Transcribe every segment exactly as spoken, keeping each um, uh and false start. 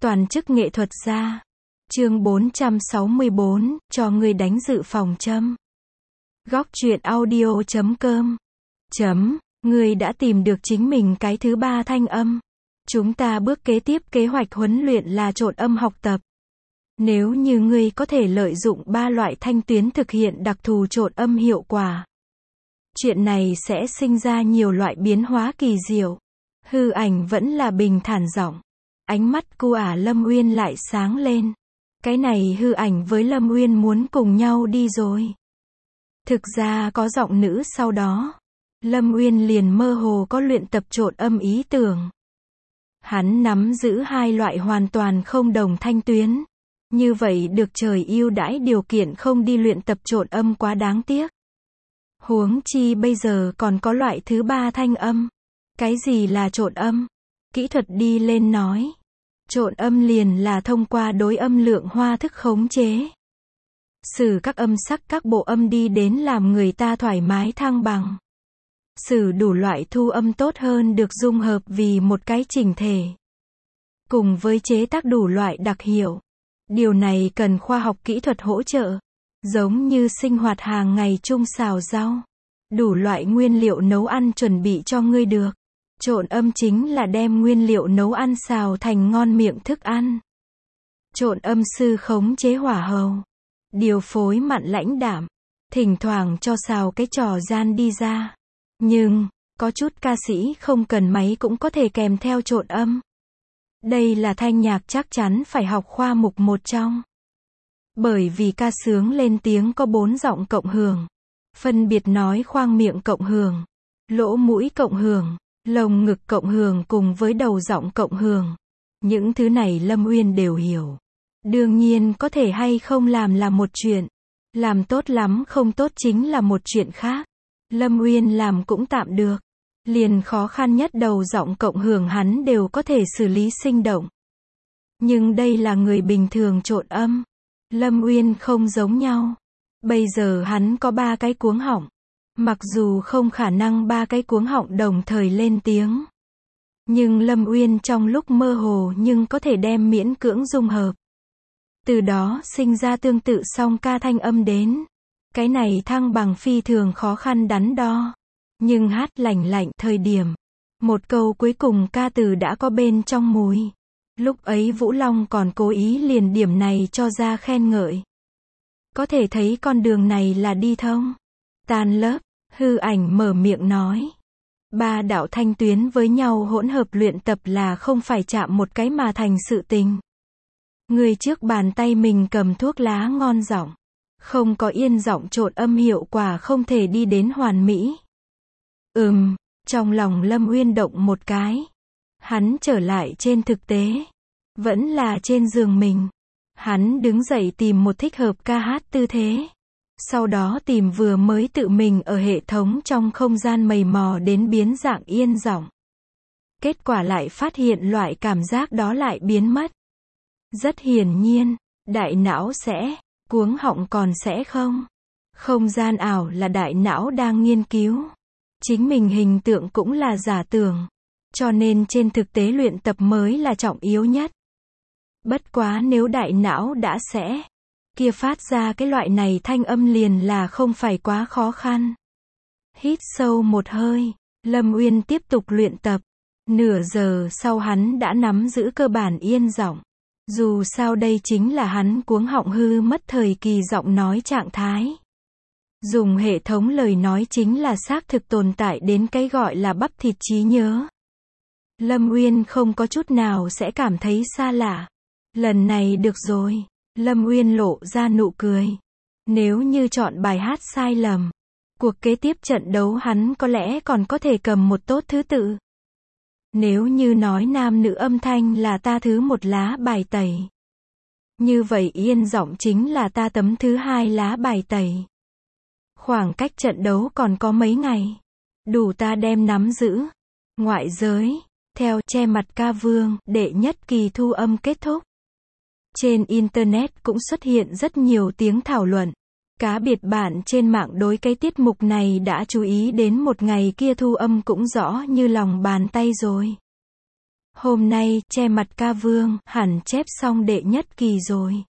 Toàn chức nghệ thuật gia. Chương bốn trăm sáu mươi bốn, cho người đánh dự phòng châm. Góc truyện audio chấm com. Chấm, người đã tìm được chính mình cái thứ ba thanh âm. Chúng ta bước kế tiếp kế hoạch huấn luyện là trộn âm học tập. Nếu như ngươi có thể lợi dụng ba loại thanh tuyến thực hiện đặc thù trộn âm hiệu quả, chuyện này sẽ sinh ra nhiều loại biến hóa kỳ diệu. Hư ảnh vẫn là bình thản giọng. Ánh mắt cu ả Lâm Uyên lại sáng lên. Cái này hư ảnh với Lâm Uyên muốn cùng nhau đi rồi. Thực ra có giọng nữ sau đó, Lâm Uyên liền mơ hồ có luyện tập trộn âm ý tưởng. Hắn nắm giữ hai loại hoàn toàn không đồng thanh tuyến. Như vậy được trời ưu đãi điều kiện không đi luyện tập trộn âm quá đáng tiếc. Huống chi bây giờ còn có loại thứ ba thanh âm. Cái gì là trộn âm? Kỹ thuật đi lên nói. Trộn âm liền là thông qua đối âm lượng hoa thức khống chế. Sử các âm sắc các bộ âm đi đến làm người ta thoải mái thăng bằng. Sử đủ loại thu âm tốt hơn được dung hợp vì một cái chỉnh thể. Cùng với chế tác đủ loại đặc hiệu. Điều này cần khoa học kỹ thuật hỗ trợ. Giống như sinh hoạt hàng ngày chung xào rau. Đủ loại nguyên liệu nấu ăn chuẩn bị cho ngươi được. Trộn âm chính là đem nguyên liệu nấu ăn xào thành ngon miệng thức ăn. Trộn âm sư khống chế hỏa hầu. Điều phối mặn lãnh đạm. Thỉnh thoảng cho xào cái trò gian đi ra. Nhưng, có chút ca sĩ không cần máy cũng có thể kèm theo trộn âm. Đây là thanh nhạc chắc chắn phải học khoa mục một trong. Bởi vì ca sướng lên tiếng có bốn giọng cộng hưởng. Phân biệt nói khoang miệng cộng hưởng, lỗ mũi cộng hưởng, lồng ngực cộng hưởng cùng với đầu giọng cộng hưởng. Những thứ này Lâm Uyên đều hiểu. Đương nhiên có thể hay không làm là một chuyện. Làm tốt lắm không tốt chính là một chuyện khác. Lâm Uyên làm cũng tạm được. Liền khó khăn nhất đầu giọng cộng hưởng hắn đều có thể xử lý sinh động. Nhưng đây là người bình thường trộn âm. Lâm Uyên không giống nhau. Bây giờ hắn có ba cái cuống họng. Mặc dù không khả năng ba cái cuống họng đồng thời lên tiếng. Nhưng Lâm Uyên trong lúc mơ hồ nhưng có thể đem miễn cưỡng dung hợp. Từ đó sinh ra tương tự song ca thanh âm đến. Cái này thăng bằng phi thường khó khăn đắn đo. Nhưng hát lành lạnh thời điểm. Một câu cuối cùng ca từ đã có bên trong mùi. Lúc ấy Vũ Long còn cố ý liền điểm này cho ra khen ngợi. Có thể thấy con đường này là đi thông. Tan lớp, hư ảnh mở miệng nói. Ba đạo thanh tuyến với nhau hỗn hợp luyện tập là không phải chạm một cái mà thành sự tình. Người trước bàn tay mình cầm thuốc lá ngon giọng. Không có yên giọng trộn âm hiệu quả không thể đi đến hoàn mỹ. Ừm, trong lòng Lâm Uyên động một cái. Hắn trở lại trên thực tế. Vẫn là trên giường mình. Hắn đứng dậy tìm một thích hợp ca hát tư thế. Sau đó tìm vừa mới tự mình ở hệ thống trong không gian mầy mò đến biến dạng yên giọng. Kết quả lại phát hiện loại cảm giác đó lại biến mất. Rất hiển nhiên, đại não sẽ, cuống họng còn sẽ không. Không gian ảo là đại não đang nghiên cứu. Chính mình hình tượng cũng là giả tưởng. Cho nên trên thực tế luyện tập mới là trọng yếu nhất. Bất quá nếu đại não đã sẽ, kia phát ra cái loại này thanh âm liền là không phải quá khó khăn. Hít sâu một hơi, Lâm Uyên tiếp tục luyện tập. Nửa giờ sau hắn đã nắm giữ cơ bản yên giọng. Dù sao đây chính là hắn cuống họng hư mất thời kỳ giọng nói trạng thái. Dùng hệ thống lời nói chính là xác thực tồn tại đến cái gọi là bắp thịt trí nhớ. Lâm Uyên không có chút nào sẽ cảm thấy xa lạ. Lần này được rồi. Lâm Uyên lộ ra nụ cười. Nếu như chọn bài hát sai lầm, cuộc kế tiếp trận đấu hắn có lẽ còn có thể cầm một tốt thứ tự. Nếu như nói nam nữ âm thanh là ta thứ một lá bài tẩy. Như vậy yên giọng chính là ta tấm thứ hai lá bài tẩy. Khoảng cách trận đấu còn có mấy ngày. Đủ ta đem nắm giữ. Ngoại giới, theo che mặt ca vương, đệ nhất kỳ thu âm kết thúc. Trên Internet cũng xuất hiện rất nhiều tiếng thảo luận. Cá biệt bạn trên mạng đối cái tiết mục này đã chú ý đến một ngày kia thu âm cũng rõ như lòng bàn tay rồi. Hôm nay, che mặt ca vương, hẳn chép xong đệ nhất kỳ rồi.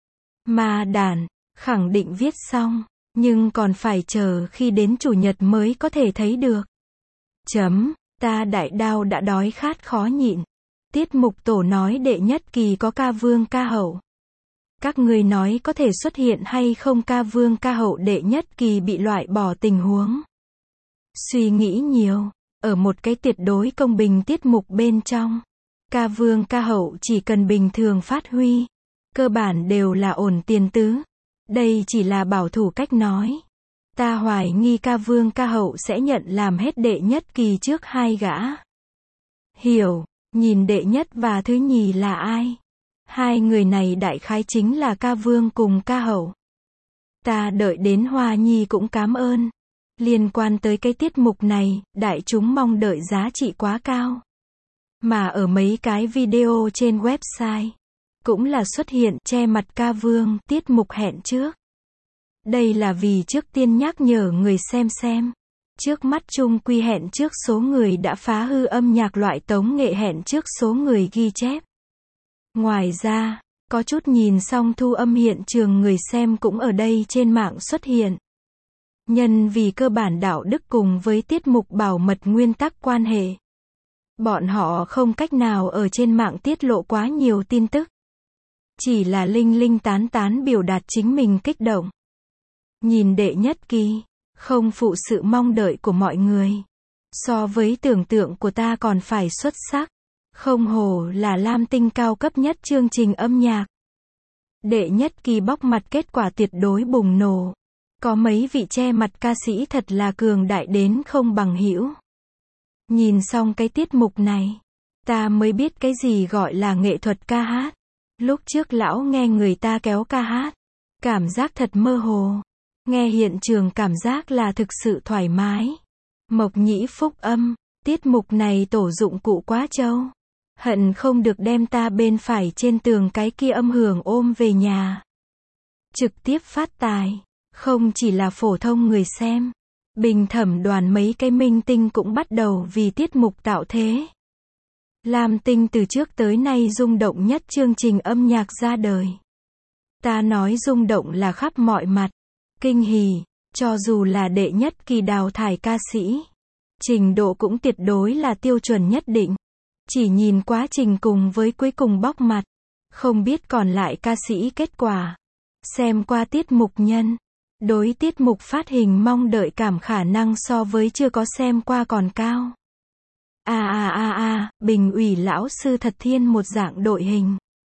Mà đàn, khẳng định viết xong, nhưng còn phải chờ khi đến chủ nhật mới có thể thấy được. Chấm, ta đại đao đã đói khát khó nhịn. Tiết mục tổ nói đệ nhất kỳ có ca vương ca hậu. Các người nói có thể xuất hiện hay không ca vương ca hậu đệ nhất kỳ bị loại bỏ tình huống. Suy nghĩ nhiều, ở một cái tuyệt đối công bình tiết mục bên trong, ca vương ca hậu chỉ cần bình thường phát huy, cơ bản đều là ổn tiền tứ. Đây chỉ là bảo thủ cách nói. Ta hoài nghi ca vương ca hậu sẽ nhận làm hết đệ nhất kỳ trước hai gã. Hiểu, nhìn đệ nhất và thứ nhì là ai? Hai người này đại khái chính là ca vương cùng ca hậu. Ta đợi đến Hoa Nhi cũng cảm ơn. Liên quan tới cái tiết mục này, đại chúng mong đợi giá trị quá cao. Mà ở mấy cái video trên website, cũng là xuất hiện che mặt ca vương, tiết mục hẹn trước. Đây là vì trước tiên nhắc nhở người xem xem. Trước mắt chung quy hẹn trước số người đã phá hư âm nhạc loại tống nghệ hẹn trước số người ghi chép. Ngoài ra, có chút nhìn xong thu âm hiện trường người xem cũng ở đây trên mạng xuất hiện. Nhân vì cơ bản đạo đức cùng với tiết mục bảo mật nguyên tắc quan hệ, bọn họ không cách nào ở trên mạng tiết lộ quá nhiều tin tức. Chỉ là linh linh tán tán biểu đạt chính mình kích động. Nhìn đệ nhất kỳ, không phụ sự mong đợi của mọi người. So với tưởng tượng của ta còn phải xuất sắc. Không hổ là lam tinh cao cấp nhất chương trình âm nhạc. Đệ nhất kỳ bóc mặt kết quả tuyệt đối bùng nổ. Có mấy vị che mặt ca sĩ thật là cường đại đến không bằng hữu. Nhìn xong cái tiết mục này, ta mới biết cái gì gọi là nghệ thuật ca hát. Lúc trước lão nghe người ta kéo ca hát, cảm giác thật mơ hồ. Nghe hiện trường cảm giác là thực sự thoải mái. Mộc nhĩ phúc âm, tiết mục này tổ dụng cụ quá trâu. Hận không được đem ta bên phải trên tường cái kia âm hưởng ôm về nhà. Trực tiếp phát tài, không chỉ là phổ thông người xem. Bình thẩm đoàn mấy cái minh tinh cũng bắt đầu vì tiết mục tạo thế. Lam Tinh từ trước tới nay rung động nhất chương trình âm nhạc ra đời. Ta nói rung động là khắp mọi mặt. Kinh hỉ, cho dù là đệ nhất kỳ đào thải ca sĩ, trình độ cũng tuyệt đối là tiêu chuẩn nhất định. Chỉ nhìn quá trình cùng với cuối cùng bóc mặt, không biết còn lại ca sĩ kết quả. Xem qua tiết mục nhân, đối tiết mục phát hình mong đợi cảm khả năng so với chưa có xem qua còn cao. À à à à, bình ủy lão sư thật thiên một dạng đội hình.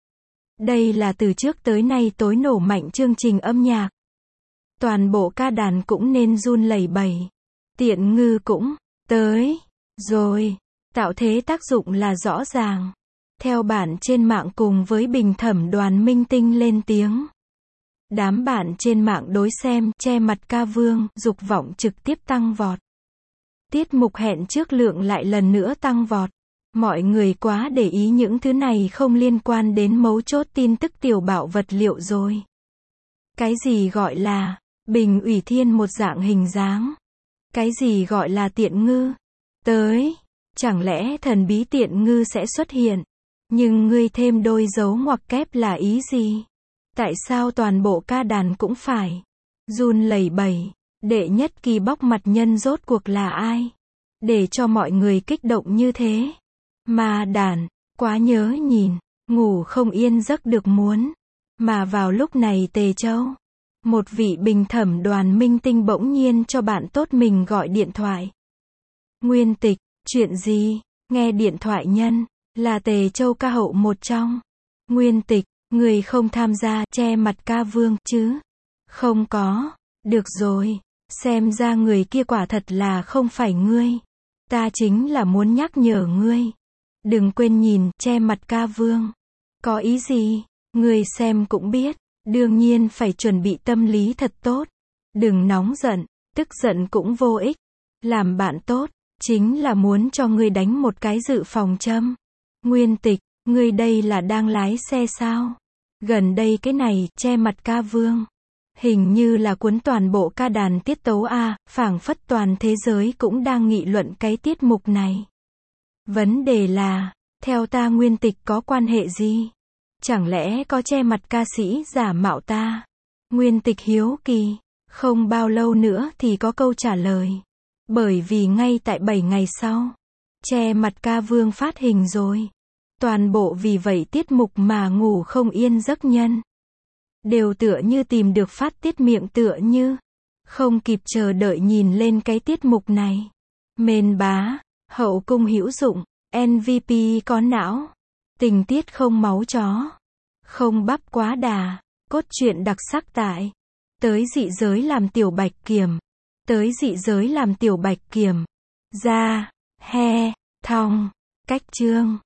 Đây là từ trước tới nay tối nổ mạnh chương trình âm nhạc. Toàn bộ ca đàn cũng nên run lẩy bẩy. Tiện ngư cũng tới rồi. Tạo thế tác dụng là rõ ràng. Theo bản trên mạng cùng với bình thẩm đoàn minh tinh lên tiếng. Đám bạn trên mạng đối xem che mặt ca vương, dục vọng trực tiếp tăng vọt. Tiết mục hẹn trước lượng lại lần nữa tăng vọt. Mọi người quá để ý những thứ này không liên quan đến mấu chốt tin tức tiểu bảo vật liệu rồi. Cái gì gọi là bình ủy thiên một dạng hình dáng? Cái gì gọi là tiện ngư? Tới, chẳng lẽ thần bí tiện ngư sẽ xuất hiện? Nhưng ngươi thêm đôi dấu ngoặc kép là ý gì? Tại sao toàn bộ ca đàn cũng phải run lẩy bẩy? Đệ nhất kỳ bóc mặt nhân rốt cuộc là ai? Để cho mọi người kích động như thế. Mà đàn, quá nhớ nhìn, ngủ không yên giấc được muốn. Mà vào lúc này Tề Châu, một vị bình thẩm đoàn minh tinh bỗng nhiên cho bạn tốt mình gọi điện thoại. Nguyên Tịch, chuyện gì? Nghe điện thoại nhân, là Tề Châu ca hậu một trong. Nguyên Tịch, người không tham gia che mặt ca vương chứ? Không có. Được rồi, xem ra người kia quả thật là không phải ngươi. Ta chính là muốn nhắc nhở ngươi. Đừng quên nhìn che mặt ca vương. Có ý gì? Ngươi xem cũng biết. Đương nhiên phải chuẩn bị tâm lý thật tốt. Đừng nóng giận, tức giận cũng vô ích. Làm bạn tốt, chính là muốn cho ngươi đánh một cái dự phòng châm. Nguyên Tịch, ngươi đây là đang lái xe sao? Gần đây cái này, che mặt ca vương. Hình như là cuốn toàn bộ ca đàn tiết tấu A, phảng phất toàn thế giới cũng đang nghị luận cái tiết mục này. Vấn đề là, Theo ta Nguyên Tịch có quan hệ gì? Chẳng lẽ có che mặt ca sĩ giả mạo ta? Nguyên Tịch hiếu kỳ. Không bao lâu nữa thì có câu trả lời. Bởi vì ngay tại bảy ngày sau, che mặt ca vương phát hình rồi. Toàn bộ vì vậy tiết mục mà ngủ không yên giấc nhân. Đều tựa như tìm được phát tiết miệng tựa như. Không kịp chờ đợi nhìn lên cái tiết mục này. Mền bá, hậu cung hữu dụng, em vê pê có não. Tình tiết không máu chó. Không bắp quá đà. Cốt truyện đặc sắc tại. Tới dị giới làm tiểu bạch kiểm. Tới dị giới làm tiểu bạch kiểm. Ra, he, thong, cách chương.